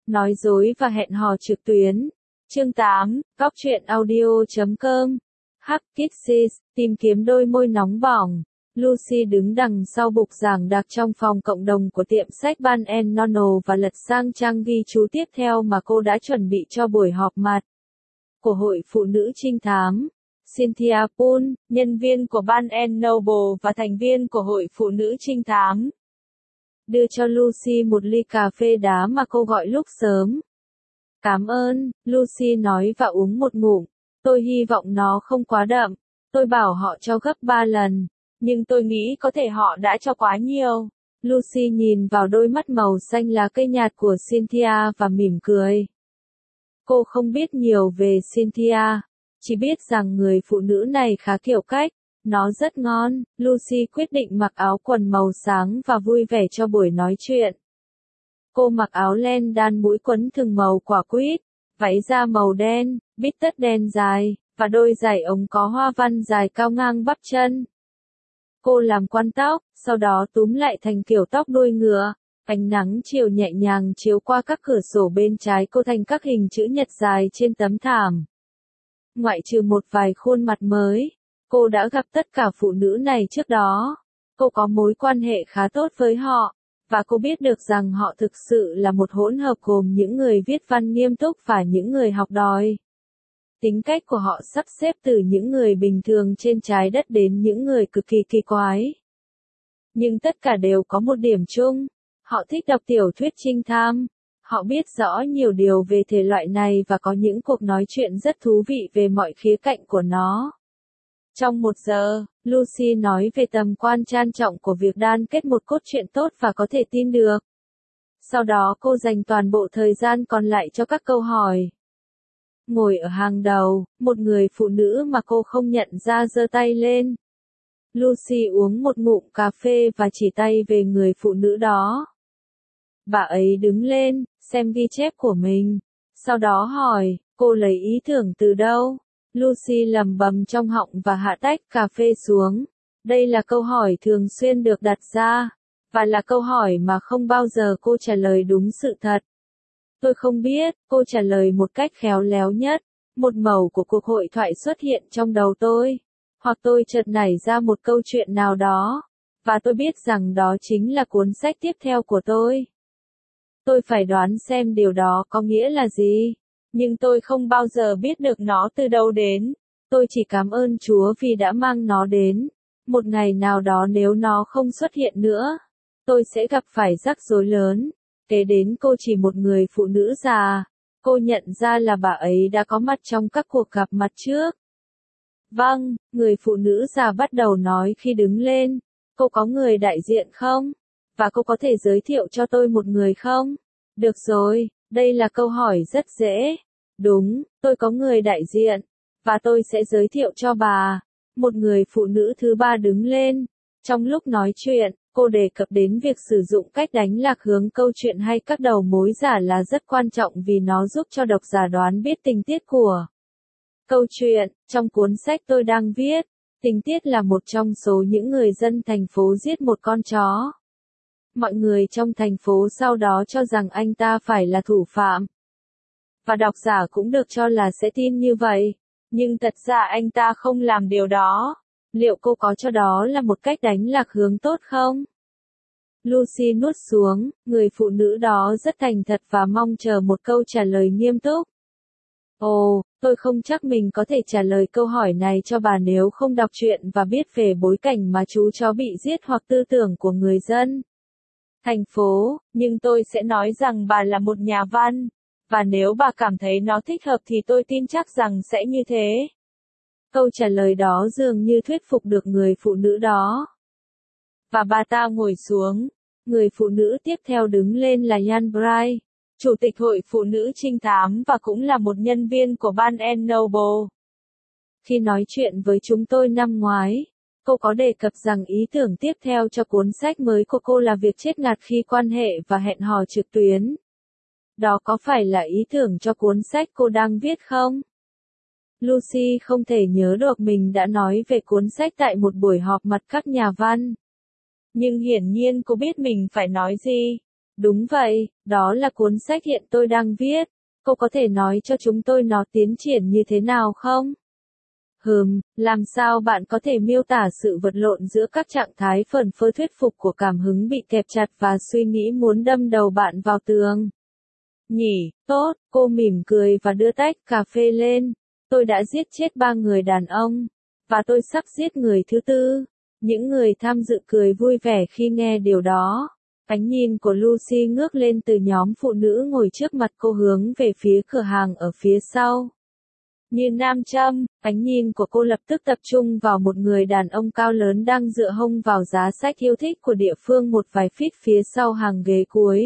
Nói dối và hẹn hò trực tuyến. Chương 8, Góc truyện audio.com. Hắc Kisses, tìm kiếm đôi môi nóng bỏng. Lucy đứng đằng sau bục giảng đặc trong phòng cộng đồng của tiệm sách Barnes Noble và lật sang trang ghi chú tiếp theo mà cô đã chuẩn bị cho buổi họp mặt của Hội Phụ nữ Trinh thám. Cynthia Poole, nhân viên của Barnes Noble và thành viên của Hội Phụ nữ Trinh thám, đưa cho Lucy một ly cà phê đá mà cô gọi lúc sớm. Cảm ơn, Lucy nói và uống một ngụm. Tôi hy vọng nó không quá đậm. Tôi bảo họ cho gấp 3 lần. Nhưng tôi nghĩ có thể họ đã cho quá nhiều. Lucy nhìn vào đôi mắt màu xanh lá cây nhạt của Cynthia và mỉm cười. Cô không biết nhiều về Cynthia. Chỉ biết rằng người phụ nữ này khá kiểu cách. Nó rất ngon. Lucy quyết định mặc áo quần màu sáng và vui vẻ cho buổi nói chuyện. Cô mặc áo len đan mũi quấn thừng màu quả quýt, váy da màu đen, bít tất đen dài, và đôi giày ống có hoa văn dài cao ngang bắp chân. Cô làm quăn tóc, sau đó túm lại thành kiểu tóc đuôi ngựa. Ánh nắng chiều nhẹ nhàng chiếu qua các cửa sổ bên trái cô thành các hình chữ nhật dài trên tấm thảm. Ngoại trừ một vài khuôn mặt mới, cô đã gặp tất cả phụ nữ này trước đó. Cô có mối quan hệ khá tốt với họ. Và cô biết được rằng họ thực sự là một hỗn hợp gồm những người viết văn nghiêm túc và những người học đòi. Tính cách của họ sắp xếp từ những người bình thường trên trái đất đến những người cực kỳ kỳ quái. Nhưng tất cả đều có một điểm chung. Họ thích đọc tiểu thuyết trinh thám. Họ biết rõ nhiều điều về thể loại này và có những cuộc nói chuyện rất thú vị về mọi khía cạnh của nó. Trong 1 giờ, Lucy nói về tầm quan trang trọng của việc đan kết một cốt truyện tốt và có thể tin được. Sau đó cô dành toàn bộ thời gian còn lại cho các câu hỏi. Ngồi ở hàng đầu, một người phụ nữ mà cô không nhận ra giơ tay lên. Lucy uống một ngụm cà phê và chỉ tay về người phụ nữ đó. Bà ấy đứng lên, xem ghi chép của mình. Sau đó hỏi, cô lấy ý tưởng từ đâu? Lucy lẩm bẩm trong họng và hạ tách cà phê xuống. Đây là câu hỏi thường xuyên được đặt ra, và là câu hỏi mà không bao giờ cô trả lời đúng sự thật. Tôi không biết, cô trả lời một cách khéo léo nhất. Một mẩu của cuộc hội thoại xuất hiện trong đầu tôi. Hoặc tôi chợt nảy ra một câu chuyện nào đó. Và tôi biết rằng đó chính là cuốn sách tiếp theo của tôi. Tôi phải đoán xem điều đó có nghĩa là gì. Nhưng tôi không bao giờ biết được nó từ đâu đến. Tôi chỉ cảm ơn Chúa vì đã mang nó đến. Một ngày nào đó nếu nó không xuất hiện nữa, tôi sẽ gặp phải rắc rối lớn. Kế đến cô chỉ một người phụ nữ già. Cô nhận ra là bà ấy đã có mặt trong các cuộc gặp mặt trước. Vâng, người phụ nữ già bắt đầu nói khi đứng lên. Cô có người đại diện không? Và cô có thể giới thiệu cho tôi một người không? Được rồi, đây là câu hỏi rất dễ. Đúng, tôi có người đại diện. Và tôi sẽ giới thiệu cho bà. Một người phụ nữ thứ ba đứng lên. Trong lúc nói chuyện, cô đề cập đến việc sử dụng cách đánh lạc hướng câu chuyện hay các đầu mối giả là rất quan trọng vì nó giúp cho độc giả đoán biết tình tiết của câu chuyện. Trong cuốn sách tôi đang viết, tình tiết là một trong số những người dân thành phố giết một con chó. Mọi người trong thành phố sau đó cho rằng anh ta phải là thủ phạm. Và độc giả cũng được cho là sẽ tin như vậy. Nhưng thật ra anh ta không làm điều đó. Liệu cô có cho đó là một cách đánh lạc hướng tốt không? Lucy nuốt xuống, người phụ nữ đó rất thành thật và mong chờ một câu trả lời nghiêm túc. Ồ, tôi không chắc mình có thể trả lời câu hỏi này cho bà nếu không đọc truyện và biết về bối cảnh mà chú chó bị giết hoặc tư tưởng của người dân thành phố, nhưng tôi sẽ nói rằng bà là một nhà văn. Và nếu bà cảm thấy nó thích hợp thì tôi tin chắc rằng sẽ như thế. Câu trả lời đó dường như thuyết phục được người phụ nữ đó. Và bà ta ngồi xuống. Người phụ nữ tiếp theo đứng lên là Jan Bright, Chủ tịch Hội Phụ nữ Trinh thám và cũng là một nhân viên của Barnes Noble. Khi nói chuyện với chúng tôi năm ngoái, cô có đề cập rằng ý tưởng tiếp theo cho cuốn sách mới của cô là việc chết ngạt khi quan hệ và hẹn hò trực tuyến. Đó có phải là ý tưởng cho cuốn sách cô đang viết không? Lucy không thể nhớ được mình đã nói về cuốn sách tại một buổi họp mặt các nhà văn. Nhưng hiển nhiên cô biết mình phải nói gì. Đúng vậy, đó là cuốn sách hiện tôi đang viết. Cô có thể nói cho chúng tôi nó tiến triển như thế nào không? Làm sao bạn có thể miêu tả sự vật lộn giữa các trạng thái phẩn phơ thuyết phục của cảm hứng bị kẹp chặt và suy nghĩ muốn đâm đầu bạn vào tường? Nhỉ, tốt, cô mỉm cười và đưa tách cà phê lên. Tôi đã giết chết 3 người đàn ông, và tôi sắp giết người thứ tư. Những người tham dự cười vui vẻ khi nghe điều đó. Ánh nhìn của Lucy ngước lên từ nhóm phụ nữ ngồi trước mặt cô hướng về phía cửa hàng ở phía sau. Như nam châm, ánh nhìn của cô lập tức tập trung vào một người đàn ông cao lớn đang dựa hông vào giá sách yêu thích của địa phương một vài feet phía sau hàng ghế cuối.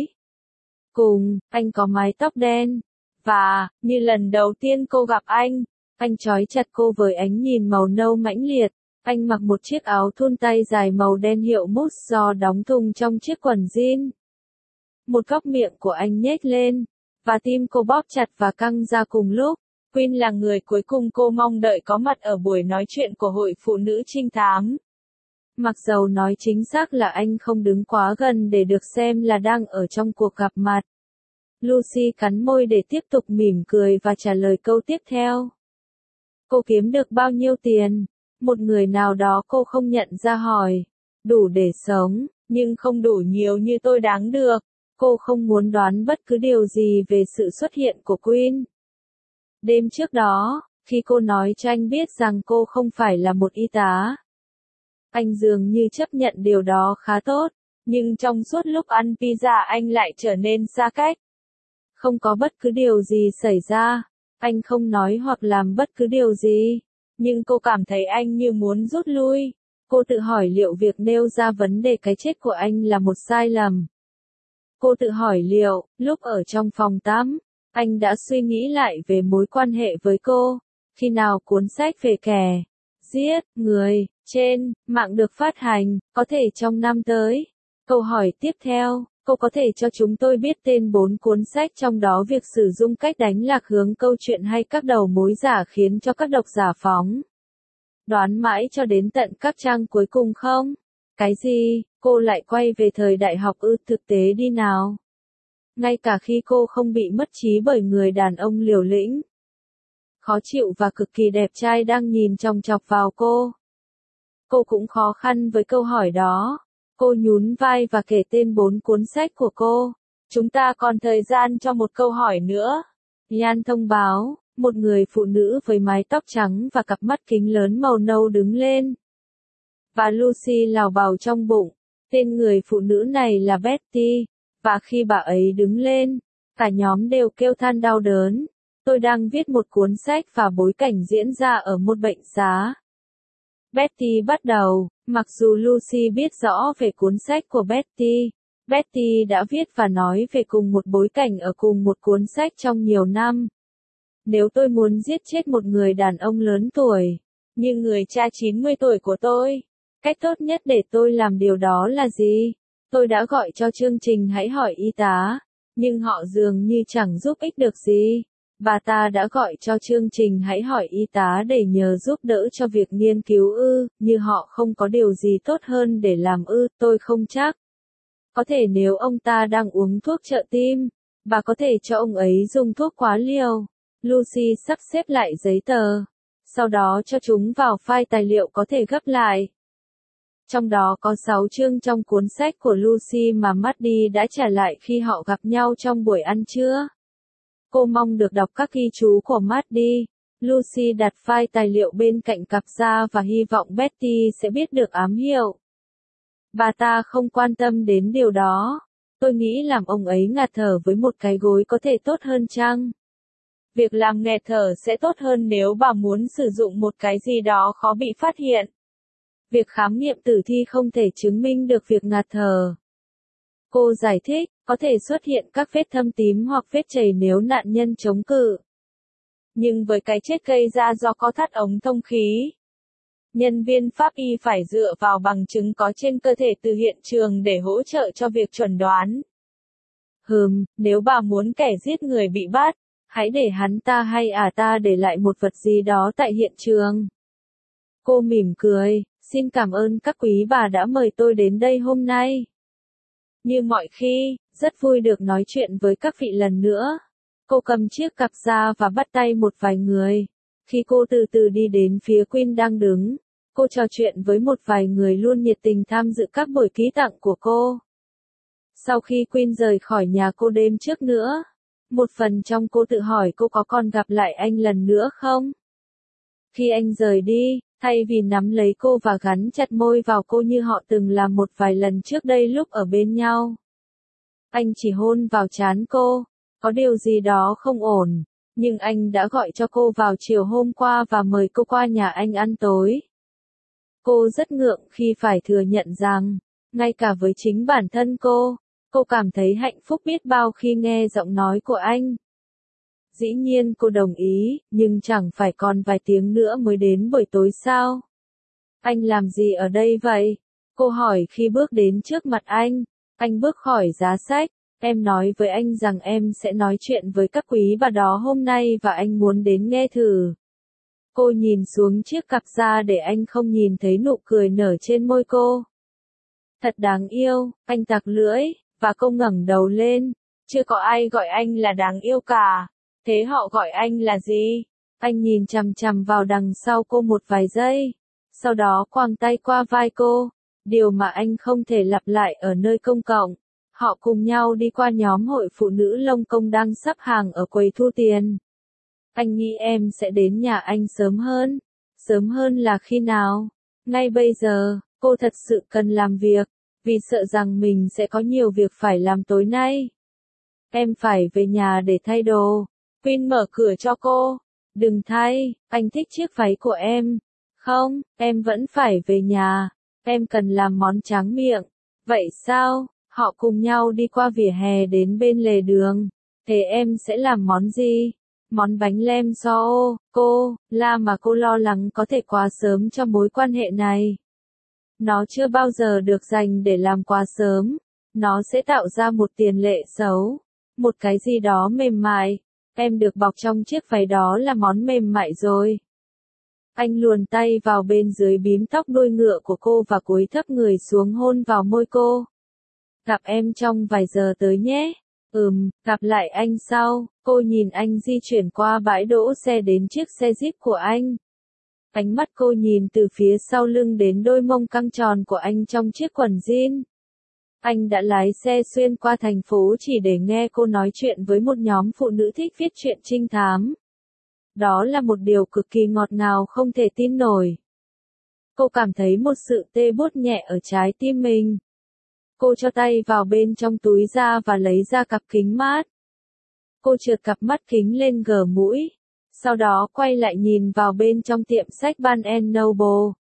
Cùng, anh có mái tóc đen. Và, như lần đầu tiên cô gặp anh trói chặt cô với ánh nhìn màu nâu mãnh liệt. Anh mặc một chiếc áo thun tay dài màu đen hiệu Moose do đóng thùng trong chiếc quần jean. Một góc miệng của anh nhếch lên, và tim cô bóp chặt và căng ra cùng lúc. Quinn là người cuối cùng cô mong đợi có mặt ở buổi nói chuyện của hội phụ nữ trinh thám. Mặc dầu nói chính xác là anh không đứng quá gần để được xem là đang ở trong cuộc gặp mặt. Lucy cắn môi để tiếp tục mỉm cười và trả lời câu tiếp theo. Cô kiếm được bao nhiêu tiền? Một người nào đó cô không nhận ra hỏi. Đủ để sống, nhưng không đủ nhiều như tôi đáng được. Cô không muốn đoán bất cứ điều gì về sự xuất hiện của Quinn. Đêm trước đó, khi cô nói cho anh biết rằng cô không phải là một y tá, anh dường như chấp nhận điều đó khá tốt, nhưng trong suốt lúc ăn pizza anh lại trở nên xa cách. Không có bất cứ điều gì xảy ra, anh không nói hoặc làm bất cứ điều gì, nhưng cô cảm thấy anh như muốn rút lui. Cô tự hỏi liệu việc nêu ra vấn đề cái chết của anh là một sai lầm. Cô tự hỏi liệu, lúc ở trong phòng tắm, anh đã suy nghĩ lại về mối quan hệ với cô. Khi nào cuốn sách về kẻ giết người trên mạng được phát hành, có thể trong năm tới. Câu hỏi tiếp theo, cô có thể cho chúng tôi biết tên 4 cuốn sách trong đó việc sử dụng cách đánh lạc hướng câu chuyện hay các đầu mối giả khiến cho các độc giả phóng đoán mãi cho đến tận các trang cuối cùng không? Cái gì? Cô lại quay về thời đại học ư? Thực tế đi nào. Ngay cả khi cô không bị mất trí bởi người đàn ông liều lĩnh, khó chịu và cực kỳ đẹp trai đang nhìn chòng chọc vào cô. Cô cũng khó khăn với câu hỏi đó. Cô nhún vai và kể tên 4 cuốn sách của cô. Chúng ta còn thời gian cho một câu hỏi nữa. Ian thông báo, một người phụ nữ với mái tóc trắng và cặp mắt kính lớn màu nâu đứng lên. Và Lucy lào bào trong bụng. Tên người phụ nữ này là Betty. Và khi bà ấy đứng lên, cả nhóm đều kêu than đau đớn. Tôi đang viết một cuốn sách và bối cảnh diễn ra ở một bệnh xá. Betty bắt đầu, mặc dù Lucy biết rõ về cuốn sách của Betty. Betty đã viết và nói về cùng một bối cảnh ở cùng một cuốn sách trong nhiều năm. Nếu tôi muốn giết chết một người đàn ông lớn tuổi, như người cha 90 tuổi của tôi, cách tốt nhất để tôi làm điều đó là gì? Tôi đã gọi cho chương trình Hãy hỏi y tá, nhưng họ dường như chẳng giúp ích được gì. Bà ta đã gọi cho chương trình Hãy hỏi y tá để nhờ giúp đỡ cho việc nghiên cứu như họ không có điều gì tốt hơn để làm tôi không chắc. Có thể nếu ông ta đang uống thuốc trợ tim, bà có thể cho ông ấy dùng thuốc quá liều. Lucy sắp xếp lại giấy tờ, sau đó cho chúng vào file tài liệu có thể gấp lại. Trong đó có 6 chương trong cuốn sách của Lucy mà Maddie đã trả lại khi họ gặp nhau trong buổi ăn trưa. Cô mong được đọc các ghi chú của Maddie. Lucy đặt file tài liệu bên cạnh cặp da và hy vọng Betty sẽ biết được ám hiệu. Bà ta không quan tâm đến điều đó. Tôi nghĩ làm ông ấy ngạt thở với một cái gối có thể tốt hơn chăng? Việc làm nghẹt thở sẽ tốt hơn nếu bà muốn sử dụng một cái gì đó khó bị phát hiện. Việc khám nghiệm tử thi không thể chứng minh được việc ngạt thở. Cô giải thích, có thể xuất hiện các vết thâm tím hoặc vết chảy nếu nạn nhân chống cự. Nhưng với cái chết gây ra do có thắt ống thông khí, nhân viên pháp y phải dựa vào bằng chứng có trên cơ thể từ hiện trường để hỗ trợ cho việc chuẩn đoán. Nếu bà muốn kẻ giết người bị bắt, hãy để hắn ta hay ta để lại một vật gì đó tại hiện trường. Cô mỉm cười, xin cảm ơn các quý bà đã mời tôi đến đây hôm nay. Như mọi khi, Rất vui được nói chuyện với các vị lần nữa. Cô cầm chiếc cặp ra và bắt tay một vài người. Khi cô từ từ đi đến phía Queen đang đứng, cô trò chuyện với một vài người luôn nhiệt tình tham dự các buổi ký tặng của cô. Sau khi Queen rời khỏi nhà cô đêm trước nữa, một phần trong cô tự hỏi cô có còn gặp lại anh lần nữa không? Khi anh rời đi, thay vì nắm lấy cô và gắn chặt môi vào cô như họ từng làm một vài lần trước đây lúc ở bên nhau, anh chỉ hôn vào trán cô. Có điều gì đó không ổn, nhưng anh đã gọi cho cô vào chiều hôm qua và mời cô qua nhà anh ăn tối. Cô rất ngượng khi phải thừa nhận rằng, ngay cả với chính bản thân cô cảm thấy hạnh phúc biết bao khi nghe giọng nói của anh. Dĩ nhiên cô đồng ý, nhưng chẳng phải còn vài tiếng nữa mới đến buổi tối sao? Anh làm gì ở đây vậy? Cô hỏi khi bước đến trước mặt anh. Anh bước khỏi giá sách. Em nói với anh rằng em sẽ nói chuyện với các quý bà đó hôm nay và anh muốn đến nghe thử. Cô nhìn xuống chiếc cặp da để anh không nhìn thấy nụ cười nở trên môi cô. Thật đáng yêu, anh tặc lưỡi, và cô ngẩng đầu lên. Chưa có ai gọi anh là đáng yêu cả. Thế họ gọi anh là gì? Anh nhìn chằm chằm vào đằng sau cô một vài giây. Sau đó quàng tay qua vai cô. Điều mà anh không thể lặp lại ở nơi công cộng. Họ cùng nhau đi qua nhóm hội phụ nữ Lông Công đang sắp hàng ở quầy thu tiền. Anh nghĩ em sẽ đến nhà anh sớm hơn. Sớm hơn là khi nào? Ngay bây giờ, cô thật sự cần làm việc, vì sợ rằng mình sẽ có nhiều việc phải làm tối nay. Em phải về nhà để thay đồ. Queen mở cửa cho cô. Đừng thay, anh thích chiếc váy của em. Không, em vẫn phải về nhà. Em cần làm món tráng miệng. Vậy sao? Họ cùng nhau đi qua vỉa hè đến bên lề đường. Thế em sẽ làm món gì? Món bánh lem xo cô, mà cô lo lắng có thể quá sớm cho mối quan hệ này. Nó chưa bao giờ được dành để làm quá sớm. Nó sẽ tạo ra một tiền lệ xấu. Một cái gì đó mềm mại. Em được bọc trong chiếc váy đó là món mềm mại rồi. Anh luồn tay vào bên dưới bím tóc đuôi ngựa của cô và cúi thấp người xuống hôn vào môi cô. Gặp em trong vài giờ tới nhé. Gặp lại anh sau. Cô nhìn anh di chuyển qua bãi đỗ xe đến chiếc xe Jeep của anh. Ánh mắt cô nhìn từ phía sau lưng đến đôi mông căng tròn của anh trong chiếc quần jean. Anh đã lái xe xuyên qua thành phố chỉ để nghe cô nói chuyện với một nhóm phụ nữ thích viết truyện trinh thám. Đó là một điều cực kỳ ngọt ngào không thể tin nổi. Cô cảm thấy một sự tê buốt nhẹ ở trái tim mình. Cô cho tay vào bên trong túi ra và lấy ra cặp kính mát. Cô trượt cặp mắt kính lên gờ mũi. Sau đó quay lại nhìn vào bên trong tiệm sách Barnes Noble.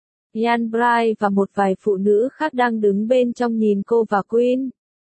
Ian Bright và một vài phụ nữ khác đang đứng bên trong nhìn cô và Queen.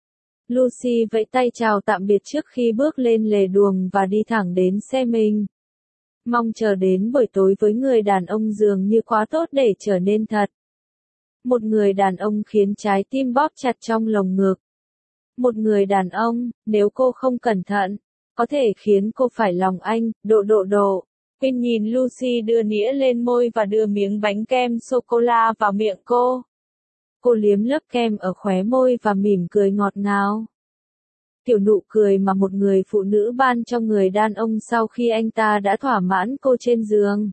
Lucy vẫy tay chào tạm biệt trước khi bước lên lề đường và đi thẳng đến xe mình. Mong chờ đến buổi tối với người đàn ông dường như quá tốt để trở nên thật. Một người đàn ông khiến trái tim bóp chặt trong lồng ngực. Một người đàn ông, nếu cô không cẩn thận, có thể khiến cô phải lòng anh, độ. Queen nhìn Lucy đưa nĩa lên môi và đưa miếng bánh kem sô-cô-la vào miệng cô. Cô liếm lớp kem ở khóe môi và mỉm cười ngọt ngào. Kiểu nụ cười mà một người phụ nữ ban cho người đàn ông sau khi anh ta đã thỏa mãn cô trên giường.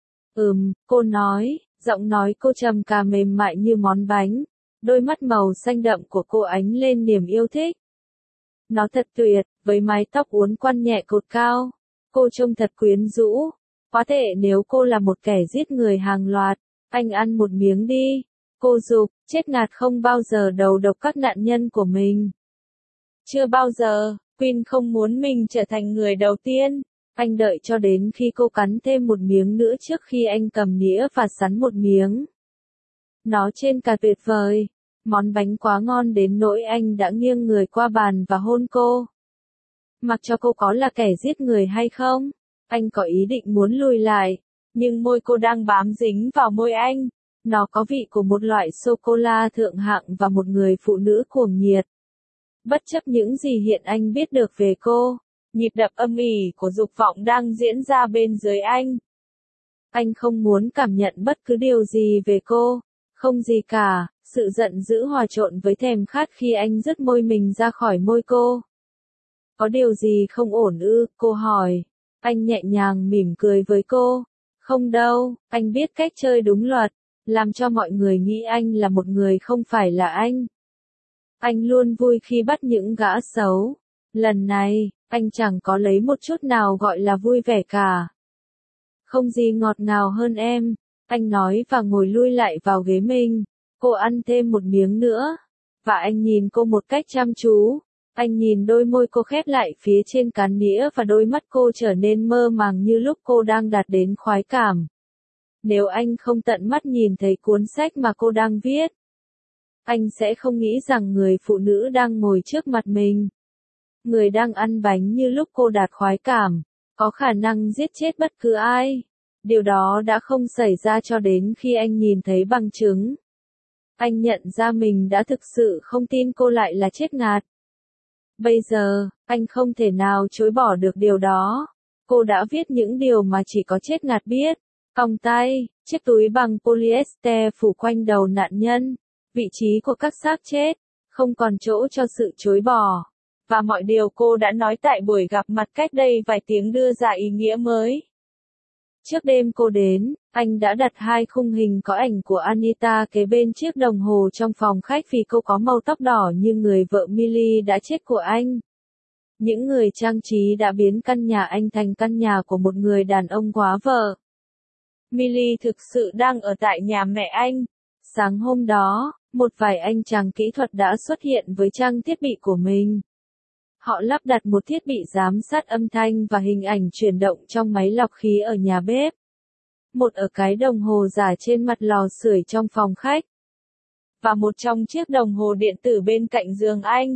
Cô nói, giọng nói cô trầm cà mềm mại như món bánh. Đôi mắt màu xanh đậm của cô ánh lên niềm yêu thích. Nó thật tuyệt, với mái tóc uốn quăn nhẹ cột cao. Cô trông thật quyến rũ. Có thể nếu cô là một kẻ giết người hàng loạt, anh ăn một miếng đi. Cô giục, chết ngạt không bao giờ đầu độc các nạn nhân của mình. Chưa bao giờ, Queen không muốn mình trở thành người đầu tiên. Anh đợi cho đến khi cô cắn thêm một miếng nữa trước khi anh cầm nĩa và sắn một miếng. Nó trên cả tuyệt vời. Món bánh quá ngon đến nỗi anh đã nghiêng người qua bàn và hôn cô. Mặc cho cô có là kẻ giết người hay không, anh có ý định muốn lùi lại, nhưng môi cô đang bám dính vào môi anh. Nó có vị của một loại sô-cô-la thượng hạng và một người phụ nữ cuồng nhiệt. Bất chấp những gì hiện anh biết được về cô, nhịp đập âm ỉ của dục vọng đang diễn ra bên dưới anh. Anh không muốn cảm nhận bất cứ điều gì về cô, không gì cả, Sự giận dữ hòa trộn với thèm khát khi anh rứt môi mình ra khỏi môi cô. Có điều gì không ổn ư, cô hỏi. Anh nhẹ nhàng mỉm cười với cô. Không đâu, anh biết cách chơi đúng luật, làm cho mọi người nghĩ anh là một người không phải là anh. Anh luôn vui khi bắt những gã xấu. Lần này, anh chẳng có lấy một chút nào gọi là vui vẻ cả. Không gì ngọt ngào hơn em, anh nói và ngồi lui lại vào ghế mình. Cô ăn thêm một miếng nữa, và anh nhìn cô một cách chăm chú. Anh nhìn đôi môi cô khép lại phía trên cán nĩa và đôi mắt cô trở nên mơ màng như lúc cô đang đạt đến khoái cảm. Nếu anh không tận mắt nhìn thấy cuốn sách mà cô đang viết, anh sẽ không nghĩ rằng người phụ nữ đang ngồi trước mặt mình, người đang ăn bánh như lúc cô đạt khoái cảm, có khả năng giết chết bất cứ ai. Điều đó đã không xảy ra cho đến khi anh nhìn thấy bằng chứng. Anh nhận ra mình đã thực sự không tin cô lại là chết ngạt. Bây giờ, anh không thể nào chối bỏ được điều đó. Cô đã viết những điều mà chỉ có chết ngạt biết. Còng tay, chiếc túi bằng polyester phủ quanh đầu nạn nhân, vị trí của các xác chết, không còn chỗ cho sự chối bỏ. Và mọi điều cô đã nói tại buổi gặp mặt cách đây vài tiếng đưa ra ý nghĩa mới. Trước đêm cô đến, anh đã đặt 2 khung hình có ảnh của Anita kế bên chiếc đồng hồ trong phòng khách vì cô có màu tóc đỏ như người vợ Millie đã chết của anh. Những người trang trí đã biến căn nhà anh thành căn nhà của một người đàn ông quá vợ. Millie thực sự đang ở tại nhà mẹ anh. Sáng hôm đó, một vài anh chàng kỹ thuật đã xuất hiện với trang thiết bị của mình. Họ lắp đặt một thiết bị giám sát âm thanh và hình ảnh chuyển động trong máy lọc khí ở nhà bếp. Một ở cái đồng hồ giả trên mặt lò sưởi trong phòng khách. Và một trong chiếc đồng hồ điện tử bên cạnh giường anh.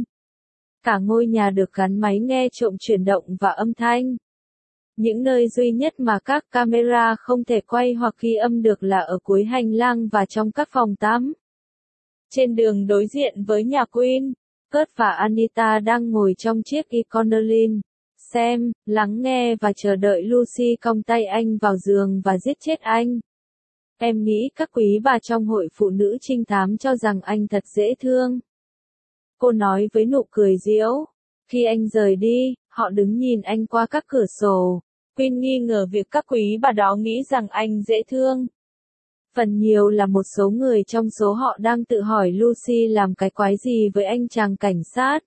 Cả ngôi nhà được gắn máy nghe trộm chuyển động và âm thanh. Những nơi duy nhất mà các camera không thể quay hoặc ghi âm được là ở cuối hành lang và trong các phòng tắm. Trên đường đối diện với nhà Queen, Kurt và Anita đang ngồi trong chiếc Econoline, xem, lắng nghe và chờ đợi Lucy cong tay anh vào giường và giết chết anh. Em nghĩ các quý bà trong hội phụ nữ trinh thám cho rằng anh thật dễ thương. Cô nói với nụ cười giễu. Khi anh rời đi, họ đứng nhìn anh qua các cửa sổ. Queen nghi ngờ việc các quý bà đó nghĩ rằng anh dễ thương. Phần nhiều là một số người trong số họ đang tự hỏi Lucy làm cái quái gì với anh chàng cảnh sát.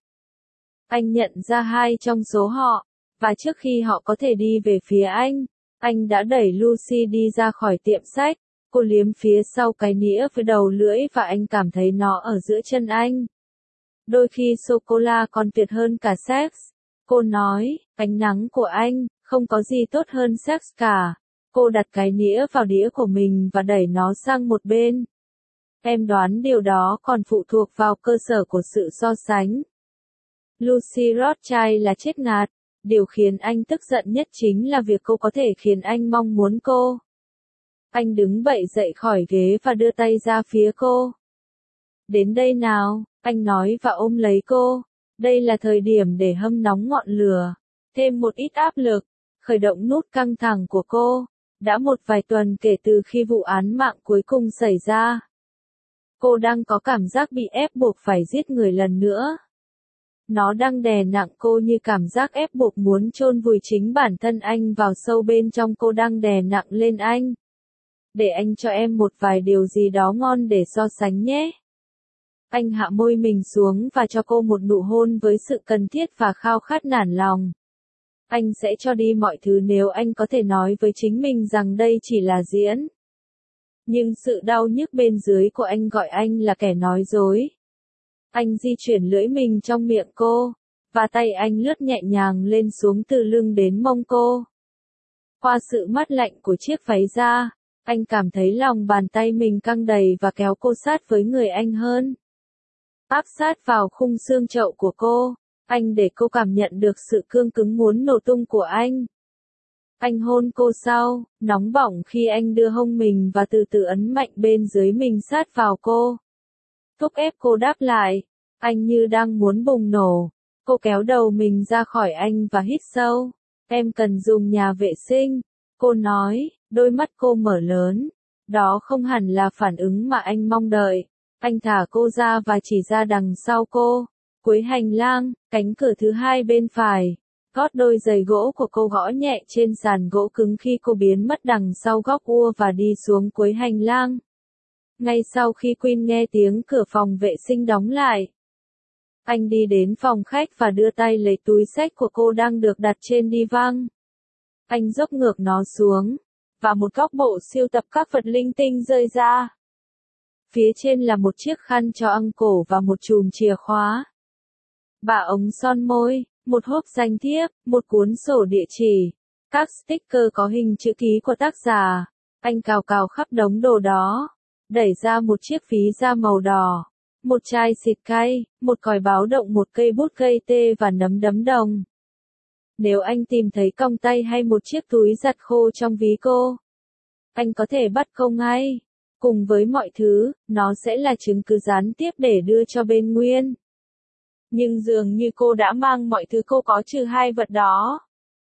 Anh nhận ra 2 trong số họ, và trước khi họ có thể đi về phía anh đã đẩy Lucy đi ra khỏi tiệm sách. Cô liếm phía sau cái nĩa với đầu lưỡi và anh cảm thấy nó ở giữa chân anh. Đôi khi sô-cô-la còn tuyệt hơn cả sex. Cô nói, ánh nắng của anh, không có gì tốt hơn sex cả. Cô đặt cái nĩa vào đĩa của mình và đẩy nó sang một bên. Em đoán điều đó còn phụ thuộc vào cơ sở của sự so sánh. Lucy Rothschild là chết ngạt. Điều khiến anh tức giận nhất chính là việc cô có thể khiến anh mong muốn cô. Anh đứng dậy khỏi ghế và đưa tay ra phía cô. Đến đây nào, anh nói và ôm lấy cô. Đây là thời điểm để hâm nóng ngọn lửa. Thêm một ít áp lực. Khởi động nút căng thẳng của cô. Đã một vài tuần kể từ khi vụ án mạng cuối cùng xảy ra. Cô đang có cảm giác bị ép buộc phải giết người lần nữa. Nó đang đè nặng cô như cảm giác ép buộc muốn chôn vùi chính bản thân anh vào sâu bên trong cô đang đè nặng lên anh. Để anh cho em một vài điều gì đó ngon để so sánh nhé. Anh hạ môi mình xuống và cho cô một nụ hôn với sự cần thiết và khao khát nản lòng. Anh sẽ cho đi mọi thứ nếu anh có thể nói với chính mình rằng đây chỉ là diễn. Nhưng sự đau nhức bên dưới của anh gọi anh là kẻ nói dối. Anh di chuyển lưỡi mình trong miệng cô, và tay anh lướt nhẹ nhàng lên xuống từ lưng đến mông cô. Qua sự mát lạnh của chiếc váy da, anh cảm thấy lòng bàn tay mình căng đầy và kéo cô sát với người anh hơn. Áp sát vào khung xương chậu của cô, anh để cô cảm nhận được sự cương cứng muốn nổ tung của anh. Anh hôn cô sau, nóng bỏng khi anh đưa hông mình và từ từ ấn mạnh bên dưới mình sát vào cô. Thúc ép cô đáp lại, anh như đang muốn bùng nổ. Cô kéo đầu mình ra khỏi anh và hít sâu. Em cần dùng nhà vệ sinh, cô nói, đôi mắt cô mở lớn. Đó không hẳn là phản ứng mà anh mong đợi. Anh thả cô ra và chỉ ra đằng sau cô. Cuối hành lang, cánh cửa thứ hai bên phải. Gót đôi giày gỗ của cô gõ nhẹ trên sàn gỗ cứng khi cô biến mất đằng sau góc ua và đi xuống cuối hành lang. Ngay sau khi Queen nghe tiếng cửa phòng vệ sinh đóng lại, anh đi đến phòng khách và đưa tay lấy túi xách của cô đang được đặt trên đi văng. Anh dốc ngược nó xuống, và một góc bộ sưu tập các vật linh tinh rơi ra. Phía trên là một chiếc khăn cho ăng cổ và một chùm chìa khóa. Ba ống son môi, một hộp danh thiếp, một cuốn sổ địa chỉ, các sticker có hình chữ ký của tác giả. Anh cào cào khắp đống đồ đó, đẩy ra một chiếc ví da màu đỏ, một chai xịt cay, một còi báo động, một cây bút gây tê và nấm đấm đồng. Nếu anh tìm thấy còng tay hay một chiếc túi giặt khô trong ví cô, anh có thể bắt cô ngay. Cùng với mọi thứ, nó sẽ là chứng cứ gián tiếp để đưa cho bên Nguyên. Nhưng dường như cô đã mang mọi thứ cô có trừ hai vật đó.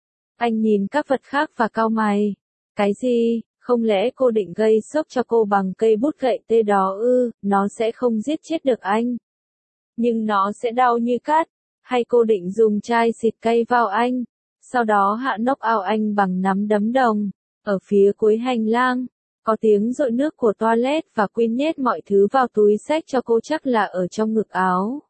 Anh nhìn các vật khác và cau mày. Cái gì? Không lẽ cô định gây sốc cho cô bằng cây bút gậy tê đó ư? Nó sẽ không giết chết được anh. Nhưng nó sẽ đau như cắt. Hay cô định dùng chai xịt cay vào anh, sau đó hạ knock out anh bằng nắm đấm đồng. Ở phía cuối hành lang, có tiếng dội nước của toilet và Queen nhét mọi thứ vào túi xách cho cô, chắc là ở trong ngực áo.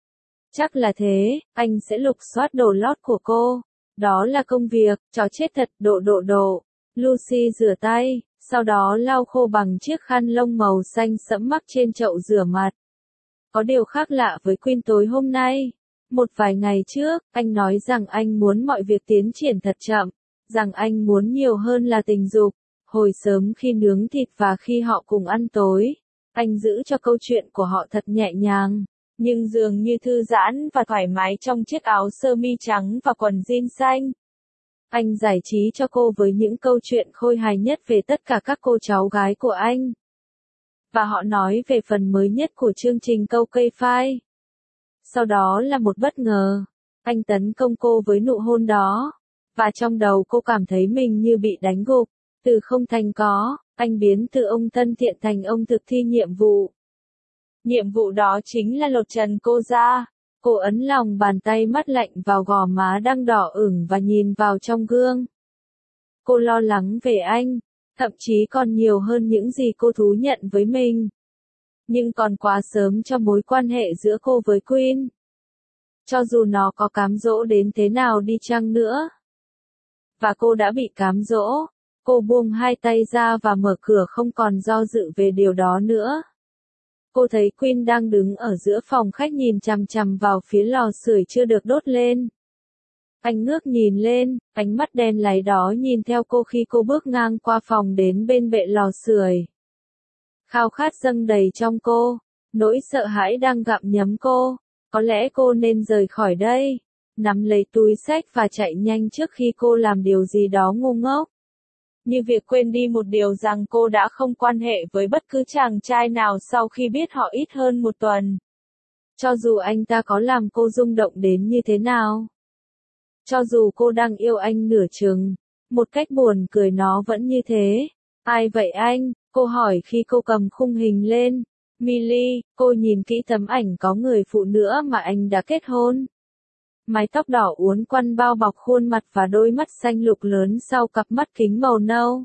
Chắc là thế, anh sẽ lục soát đồ lót của cô. Đó là công việc, chó chết thật, độ. Lucy rửa tay, sau đó lau khô bằng chiếc khăn lông màu xanh sẫm mắc trên chậu rửa mặt. Có điều khác lạ với Queen tối hôm nay. Một vài ngày trước, anh nói rằng anh muốn mọi việc tiến triển thật chậm, rằng anh muốn nhiều hơn là tình dục. Hồi sớm khi nướng thịt và khi họ cùng ăn tối, anh giữ cho câu chuyện của họ thật nhẹ nhàng, nhưng dường như thư giãn và thoải mái trong chiếc áo sơ mi trắng và quần jean xanh. Anh giải trí cho cô với những câu chuyện khôi hài nhất về tất cả các cô cháu gái của anh. Và họ nói về phần mới nhất của chương trình câu cây phai. Sau đó là một bất ngờ. Anh tấn công cô với nụ hôn đó. Và trong đầu cô cảm thấy mình như bị đánh gục. Từ không thành có, anh biến từ ông thân thiện thành ông thực thi nhiệm vụ. Nhiệm vụ đó chính là lột trần cô ra. Cô ấn lòng bàn tay mắt lạnh vào gò má đang đỏ ửng và nhìn vào trong gương. Cô lo lắng về anh, thậm chí còn nhiều hơn những gì cô thú nhận với mình. Nhưng còn quá sớm cho mối quan hệ giữa cô với Queen. Cho dù nó có cám dỗ đến thế nào đi chăng nữa. Và cô đã bị cám dỗ. Cô buông hai tay ra và mở cửa không còn do dự về điều đó nữa. Cô thấy Queen đang đứng ở giữa phòng khách nhìn chằm chằm vào phía lò sưởi chưa được đốt lên. Anh ngước nhìn lên, ánh mắt đen láy đó nhìn theo cô khi cô bước ngang qua phòng đến bên bệ lò sưởi. Khao khát dâng đầy trong cô, nỗi sợ hãi đang gặm nhấm cô. Có lẽ cô nên rời khỏi đây, nắm lấy túi xách và chạy nhanh trước khi cô làm điều gì đó ngu ngốc. Như việc quên đi một điều rằng cô đã không quan hệ với bất cứ chàng trai nào sau khi biết họ ít hơn một tuần. Cho dù anh ta có làm cô rung động đến như thế nào. Cho dù cô đang yêu anh nửa chừng, một cách buồn cười nó vẫn như thế. Ai vậy anh? Cô hỏi khi cô cầm khung hình lên. Millie, cô nhìn kỹ tấm ảnh có người phụ nữ mà anh đã kết hôn. Mái tóc đỏ uốn quăn bao bọc khuôn mặt và đôi mắt xanh lục lớn sau cặp mắt kính màu nâu.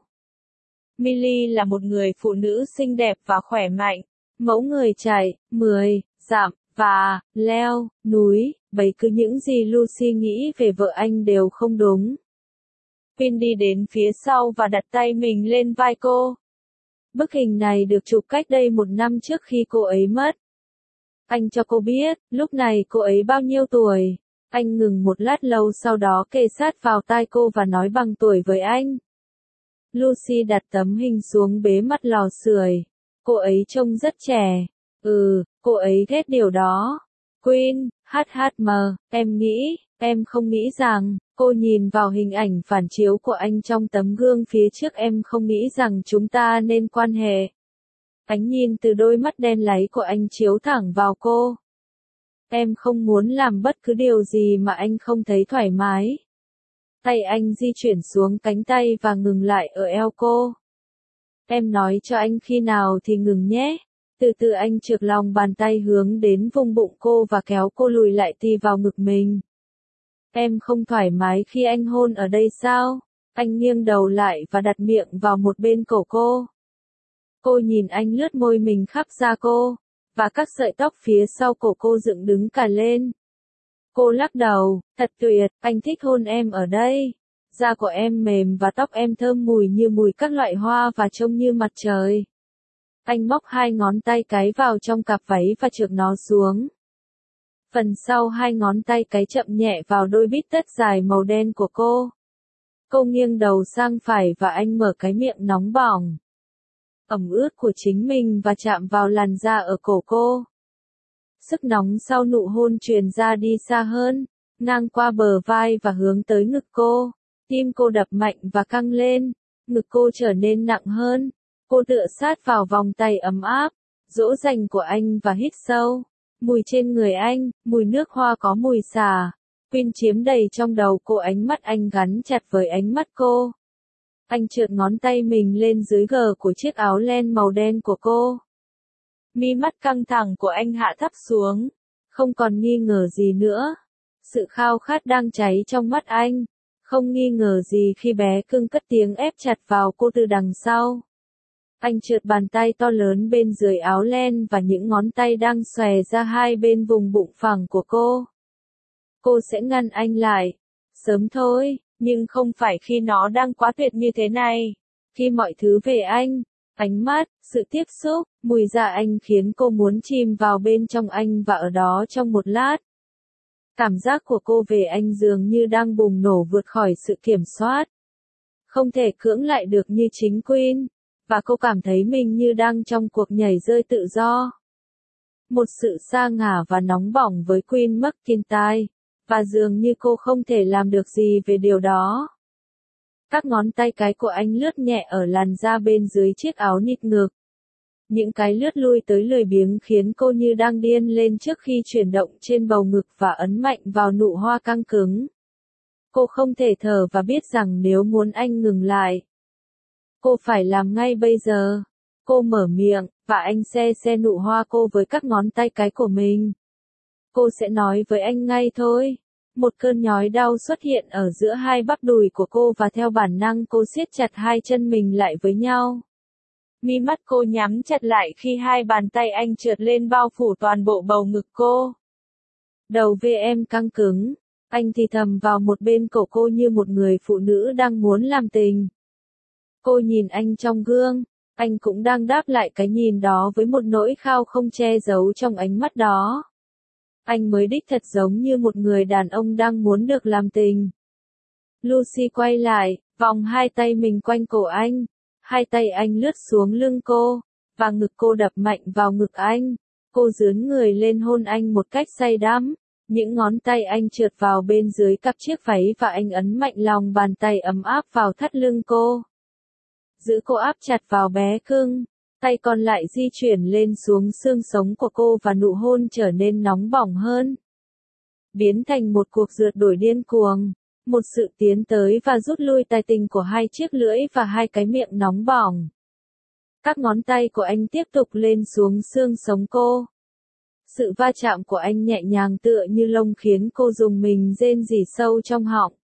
Millie là một người phụ nữ xinh đẹp và khỏe mạnh, mẫu người chạy, 10, dặm, và, leo, núi, bấy cứ những gì Lucy nghĩ về vợ anh đều không đúng. Queen đi đến phía sau và đặt tay mình lên vai cô. Bức hình này được chụp cách đây 1 năm trước khi cô ấy mất. Anh cho cô biết, lúc này cô ấy bao nhiêu tuổi. Anh ngừng một lát lâu sau đó kề sát vào tai cô và nói bằng tuổi với anh. Lucy đặt tấm hình xuống bế mặt lò sưởi. Cô ấy trông rất trẻ. Cô ấy ghét điều đó. Queen, em không nghĩ rằng, cô nhìn vào hình ảnh phản chiếu của anh trong tấm gương phía trước, em không nghĩ rằng chúng ta nên quan hệ. Ánh nhìn từ đôi mắt đen láy của anh chiếu thẳng vào cô. Em không muốn làm bất cứ điều gì mà anh không thấy thoải mái. Tay anh di chuyển xuống cánh tay và ngừng lại ở eo cô. Em nói cho anh khi nào thì ngừng nhé. Từ từ anh trượt lòng bàn tay hướng đến vùng bụng cô và kéo cô lùi lại tì vào ngực mình. Em không thoải mái khi anh hôn ở đây sao? Anh nghiêng đầu lại và đặt miệng vào một bên cổ cô. Cô nhìn anh lướt môi mình khắp da cô, và các sợi tóc phía sau cổ cô dựng đứng cả lên. Cô lắc đầu, thật tuyệt, anh thích hôn em ở đây. Da của em mềm và tóc em thơm mùi như mùi các loại hoa và trông như mặt trời. Anh móc hai ngón tay cái vào trong cặp váy và trượt nó xuống. Phần sau hai ngón tay cái chậm nhẹ vào đôi bít tất dài màu đen của cô. Cô nghiêng đầu sang phải và anh mở cái miệng nóng bỏng, ẩm ướt của chính mình và chạm vào làn da ở cổ cô. Sức nóng sau nụ hôn truyền ra đi xa hơn, ngang qua bờ vai và hướng tới ngực cô. Tim cô đập mạnh và căng lên, ngực cô trở nên nặng hơn. Cô tựa sát vào vòng tay ấm áp, dỗ dành của anh và hít sâu. Mùi trên người anh, mùi nước hoa có mùi xà. Queen chiếm đầy trong đầu cô, ánh mắt anh gắn chặt với ánh mắt cô. Anh trượt ngón tay mình lên dưới gờ của chiếc áo len màu đen của cô. Mi mắt căng thẳng của anh hạ thấp xuống, không còn nghi ngờ gì nữa. Sự khao khát đang cháy trong mắt anh, không nghi ngờ gì khi bé cưng cất tiếng ép chặt vào cô từ đằng sau. Anh trượt bàn tay to lớn bên dưới áo len và những ngón tay đang xòe ra hai bên vùng bụng phẳng của cô. Cô sẽ ngăn anh lại. Sớm thôi, nhưng không phải khi nó đang quá tuyệt như thế này. Khi mọi thứ về anh, ánh mắt, sự tiếp xúc, mùi da anh khiến cô muốn chìm vào bên trong anh và ở đó trong một lát. Cảm giác của cô về anh dường như đang bùng nổ vượt khỏi sự kiểm soát. Không thể cưỡng lại được như chính Queen, và cô cảm thấy mình như đang trong cuộc nhảy rơi tự do. Một sự sa ngả và nóng bỏng với Queen McIntyre, và dường như cô không thể làm được gì về điều đó. Các ngón tay cái của anh lướt nhẹ ở làn da bên dưới chiếc áo nịt ngực. Những cái lướt lui tới lười biếng khiến cô như đang điên lên trước khi chuyển động trên bầu ngực và ấn mạnh vào nụ hoa căng cứng. Cô không thể thở và biết rằng nếu muốn anh ngừng lại, cô phải làm ngay bây giờ. Cô mở miệng, và anh se nụ hoa cô với các ngón tay cái của mình. Cô sẽ nói với anh ngay thôi. Một cơn nhói đau xuất hiện ở giữa hai bắp đùi của cô và theo bản năng cô siết chặt hai chân mình lại với nhau. Mi mắt cô nhắm chặt lại khi hai bàn tay anh trượt lên bao phủ toàn bộ bầu ngực cô. Đầu VM căng cứng, anh thì thầm vào một bên cổ cô như một người phụ nữ đang muốn làm tình. Cô nhìn anh trong gương, anh cũng đang đáp lại cái nhìn đó với một nỗi khao không che giấu trong ánh mắt đó. Anh mới đích thật giống như một người đàn ông đang muốn được làm tình. Lucy quay lại, vòng hai tay mình quanh cổ anh. Hai tay anh lướt xuống lưng cô, và ngực cô đập mạnh vào ngực anh. Cô dướn người lên hôn anh một cách say đắm. Những ngón tay anh trượt vào bên dưới cặp chiếc váy và anh ấn mạnh lòng bàn tay ấm áp vào thắt lưng cô. Giữ cô áp chặt vào bé cưng. Tay còn lại di chuyển lên xuống xương sống của cô và nụ hôn trở nên nóng bỏng hơn. Biến thành một cuộc rượt đuổi điên cuồng. Một sự tiến tới và rút lui tài tình của hai chiếc lưỡi và hai cái miệng nóng bỏng. Các ngón tay của anh tiếp tục lên xuống xương sống cô. Sự va chạm của anh nhẹ nhàng tựa như lông khiến cô rùng mình rên rỉ sâu trong họng.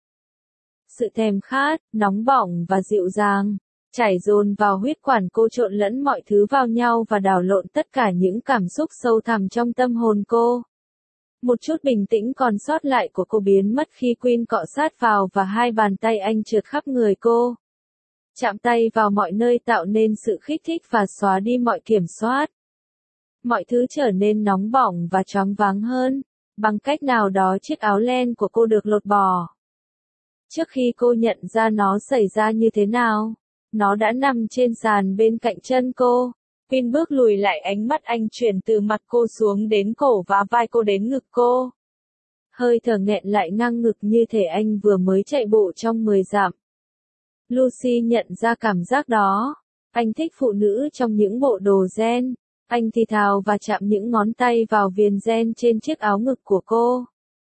Sự thèm khát, nóng bỏng và dịu dàng, chảy dồn vào huyết quản cô, trộn lẫn mọi thứ vào nhau và đảo lộn tất cả những cảm xúc sâu thẳm trong tâm hồn cô. Một chút bình tĩnh còn sót lại của cô biến mất khi Queen cọ sát vào và hai bàn tay anh trượt khắp người cô. Chạm tay vào mọi nơi tạo nên sự kích thích và xóa đi mọi kiểm soát. Mọi thứ trở nên nóng bỏng và choáng váng hơn. Bằng cách nào đó chiếc áo len của cô được lột bỏ. Trước khi cô nhận ra nó xảy ra như thế nào, nó đã nằm trên sàn bên cạnh chân cô. Queen bước lùi lại, ánh mắt anh chuyển từ mặt cô xuống đến cổ và vai cô đến ngực cô. Hơi thở nghẹn lại ngang ngực như thể anh vừa mới chạy bộ trong 10 dặm. Lucy nhận ra cảm giác đó. Anh thích phụ nữ trong những bộ đồ ren. Anh thì thào và chạm những ngón tay vào viền ren trên chiếc áo ngực của cô.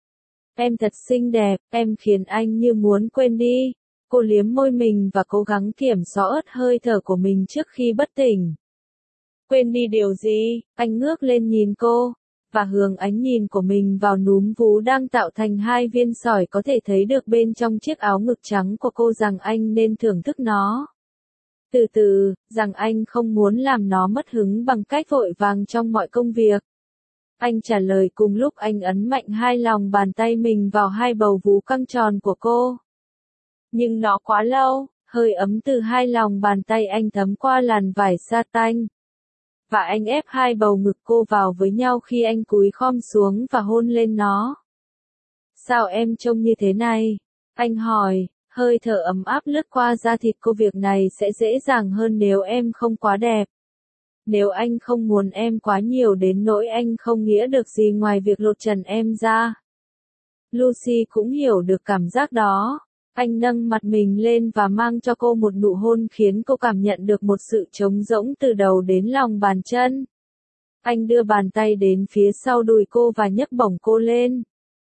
Em thật xinh đẹp, em khiến anh như muốn quên đi. Cô liếm môi mình và cố gắng kiểm soát hơi thở của mình trước khi bất tỉnh. Quên đi điều gì? Anh ngước lên nhìn cô, và hướng ánh nhìn của mình vào núm vú đang tạo thành hai viên sỏi có thể thấy được bên trong chiếc áo ngực trắng của cô rằng anh nên thưởng thức nó. Từ từ, rằng anh không muốn làm nó mất hứng bằng cách vội vàng trong mọi công việc. Anh trả lời cùng lúc anh ấn mạnh hai lòng bàn tay mình vào hai bầu vú căng tròn của cô. Nhưng nó quá lâu, hơi ấm từ hai lòng bàn tay anh thấm qua làn vải sa tanh. Và anh ép hai bầu ngực cô vào với nhau khi anh cúi khom xuống và hôn lên nó. Sao em trông như thế này? Anh hỏi, hơi thở ấm áp lướt qua da thịt cô. Việc này sẽ dễ dàng hơn nếu em không quá đẹp. Nếu anh không muốn em quá nhiều đến nỗi anh không nghĩa được gì ngoài việc lột trần em ra. Lucy cũng hiểu được cảm giác đó. Anh nâng mặt mình lên và mang cho cô một nụ hôn khiến cô cảm nhận được một sự trống rỗng từ đầu đến lòng bàn chân. Anh đưa bàn tay đến phía sau đùi cô và nhấc bổng cô lên.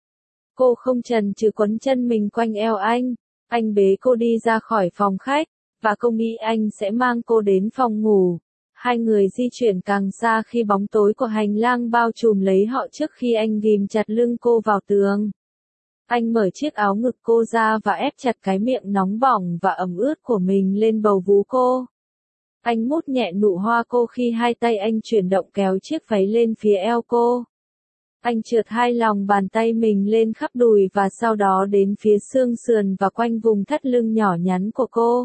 Cô không chần chừ quấn chân mình quanh eo anh. Anh bế cô đi ra khỏi phòng khách, và cô nghĩ anh sẽ mang cô đến phòng ngủ. Hai người di chuyển càng xa khi bóng tối của hành lang bao trùm lấy họ trước khi anh ghim chặt lưng cô vào tường. Anh mở chiếc áo ngực cô ra và ép chặt cái miệng nóng bỏng và ẩm ướt của mình lên bầu vú cô. Anh mút nhẹ nụ hoa cô khi hai tay anh chuyển động kéo chiếc váy lên phía eo cô. Anh trượt hai lòng bàn tay mình lên khắp đùi và sau đó đến phía xương sườn và quanh vùng thắt lưng nhỏ nhắn của cô.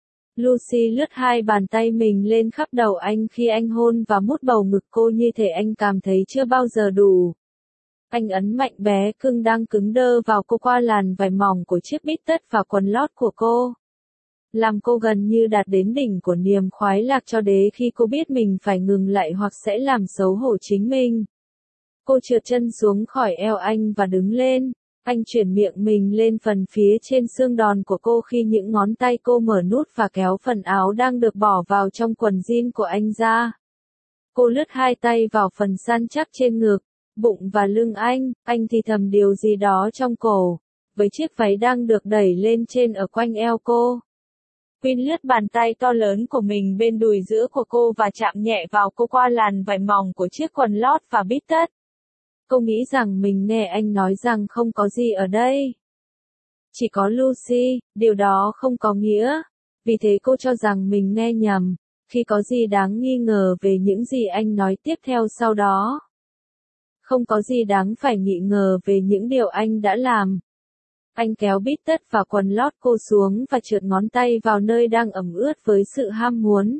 Lucy lướt hai bàn tay mình lên khắp đầu anh khi anh hôn và mút bầu ngực cô như thể anh cảm thấy chưa bao giờ đủ. Anh ấn mạnh bé cưng đang cứng đơ vào cô qua làn vải mỏng của chiếc bít tất và quần lót của cô. Làm cô gần như đạt đến đỉnh của niềm khoái lạc cho đến khi cô biết mình phải ngừng lại hoặc sẽ làm xấu hổ chính mình. Cô trượt chân xuống khỏi eo anh và đứng lên. Anh chuyển miệng mình lên phần phía trên xương đòn của cô khi những ngón tay cô mở nút và kéo phần áo đang được bỏ vào trong quần jean của anh ra. Cô lướt hai tay vào phần săn chắc trên ngực, bụng và lưng anh thì thầm điều gì đó trong cổ, với chiếc váy đang được đẩy lên trên ở quanh eo cô. Quinn lướt bàn tay to lớn của mình bên đùi giữa của cô và chạm nhẹ vào cô qua làn vải mỏng của chiếc quần lót và bít tất. Cô nghĩ rằng mình nghe anh nói rằng không có gì ở đây. Chỉ có Lucy, điều đó không có nghĩa. Vì thế cô cho rằng mình nghe nhầm, khi có gì đáng nghi ngờ về những gì anh nói tiếp theo sau đó. Không có gì đáng phải nghi ngờ về những điều anh đã làm. Anh kéo bít tất và quần lót cô xuống và trượt ngón tay vào nơi đang ẩm ướt với sự ham muốn.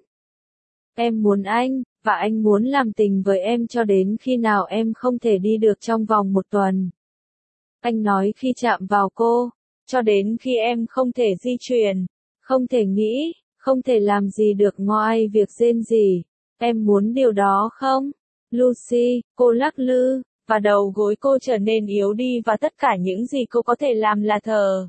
Em muốn anh, và anh muốn làm tình với em cho đến khi nào em không thể đi được trong vòng một tuần. Anh nói khi chạm vào cô, cho đến khi em không thể di chuyển, không thể nghĩ, không thể làm gì được ngoài việc rên rỉ. Em muốn điều đó không? Lucy, cô lắc lư, và đầu gối cô trở nên yếu đi và tất cả những gì cô có thể làm là thở.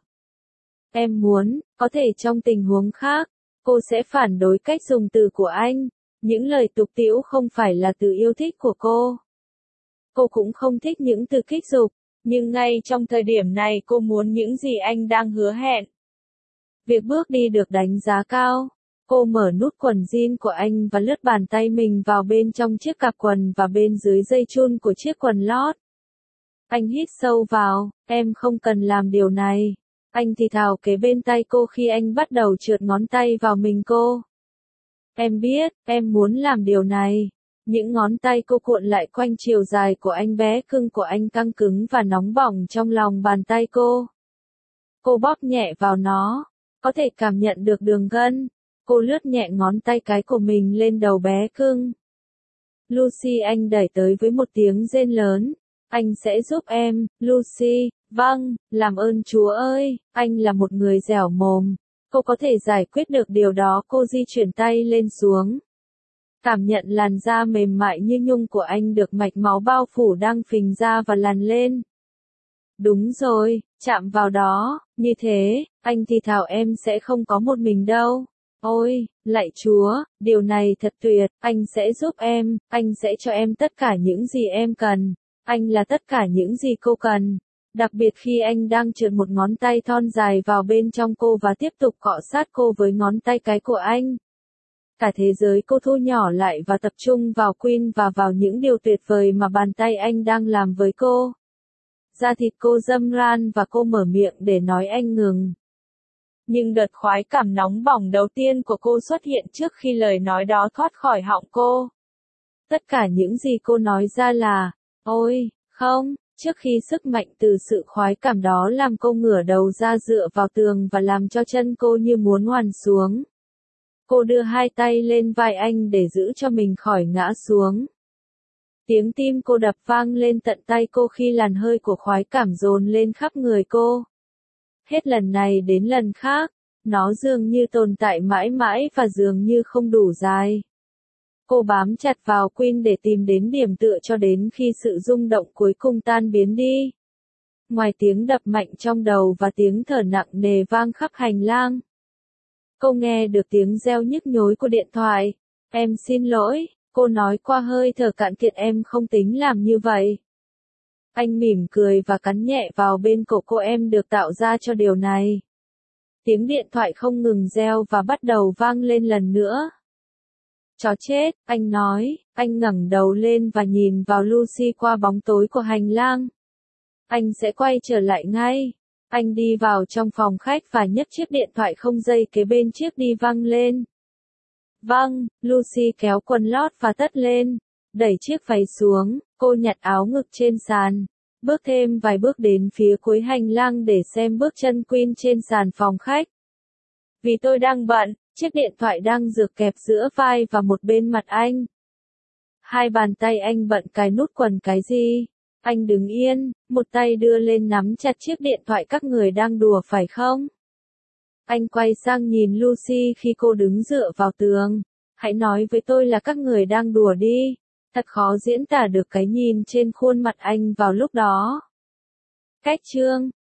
Em muốn, có thể trong tình huống khác, cô sẽ phản đối cách dùng từ của anh. Những lời tục tĩu không phải là từ yêu thích của cô. Cô cũng không thích những từ kích dục, nhưng ngay trong thời điểm này cô muốn những gì anh đang hứa hẹn. Việc bước đi được đánh giá cao. Cô mở nút quần jean của anh và lướt bàn tay mình vào bên trong chiếc cạp quần và bên dưới dây chun của chiếc quần lót. Anh hít sâu vào, em không cần làm điều này. Anh thì thào kế bên tay cô khi anh bắt đầu trượt ngón tay vào mình cô. Em biết, em muốn làm điều này. Những ngón tay cô cuộn lại quanh chiều dài của anh bé cưng của anh căng cứng và nóng bỏng trong lòng bàn tay cô. Cô bóp nhẹ vào nó, có thể cảm nhận được đường gân. Cô lướt nhẹ ngón tay cái của mình lên đầu bé cưng. Lucy, anh đẩy tới với một tiếng rên lớn. Anh sẽ giúp em, Lucy. Vâng, làm ơn Chúa ơi, anh là một người dẻo mồm. Cô có thể giải quyết được điều đó. Cô di chuyển tay lên xuống. Cảm nhận làn da mềm mại như nhung của anh được mạch máu bao phủ đang phình ra và lằn lên. Đúng rồi, chạm vào đó, như thế, anh thì thào em sẽ không có một mình đâu. Ôi, lạy Chúa, điều này thật tuyệt, anh sẽ giúp em, anh sẽ cho em tất cả những gì em cần. Anh là tất cả những gì cô cần. Đặc biệt khi anh đang trượt một ngón tay thon dài vào bên trong cô và tiếp tục cọ sát cô với ngón tay cái của anh. Cả thế giới cô thu nhỏ lại và tập trung vào Queen và vào những điều tuyệt vời mà bàn tay anh đang làm với cô. Da thịt cô râm ran và cô mở miệng để nói anh ngừng. Nhưng đợt khoái cảm nóng bỏng đầu tiên của cô xuất hiện trước khi lời nói đó thoát khỏi họng cô. Tất cả những gì cô nói ra là, ôi, không, trước khi sức mạnh từ sự khoái cảm đó làm cô ngửa đầu ra dựa vào tường và làm cho chân cô như muốn hoàn xuống. Cô đưa hai tay lên vai anh để giữ cho mình khỏi ngã xuống. Tiếng tim cô đập vang lên tận tay cô khi làn hơi của khoái cảm dồn lên khắp người cô. Hết lần này đến lần khác, nó dường như tồn tại mãi mãi và dường như không đủ dài. Cô bám chặt vào Queen để tìm đến điểm tựa cho đến khi sự rung động cuối cùng tan biến đi. Ngoài tiếng đập mạnh trong đầu và tiếng thở nặng nề vang khắp hành lang, cô nghe được tiếng reo nhức nhối của điện thoại. Em xin lỗi, cô nói qua hơi thở cạn kiệt, em không tính làm như vậy. Anh mỉm cười và cắn nhẹ vào bên cổ cô, em được tạo ra cho điều này. Tiếng điện thoại không ngừng reo và bắt đầu vang lên lần nữa. Chó chết, anh nói, anh ngẩng đầu lên và nhìn vào Lucy qua bóng tối của hành lang. Anh sẽ quay trở lại ngay. Anh đi vào trong phòng khách và nhấc chiếc điện thoại không dây kế bên chiếc đi văng lên. Vâng, Lucy kéo quần lót và tất lên, đẩy chiếc váy xuống, cô nhặt áo ngực trên sàn, bước thêm vài bước đến phía cuối hành lang để xem bước chân Queen trên sàn phòng khách. Vì tôi đang bận, chiếc điện thoại đang được kẹp giữa vai và một bên mặt anh. Hai bàn tay anh bận cài nút quần cái gì? Anh đứng yên, một tay đưa lên nắm chặt chiếc điện thoại. Các người đang đùa phải không? Anh quay sang nhìn Lucy khi cô đứng dựa vào tường. Hãy nói với tôi là các người đang đùa đi. Thật khó diễn tả được cái nhìn trên khuôn mặt anh vào lúc đó. Cách chương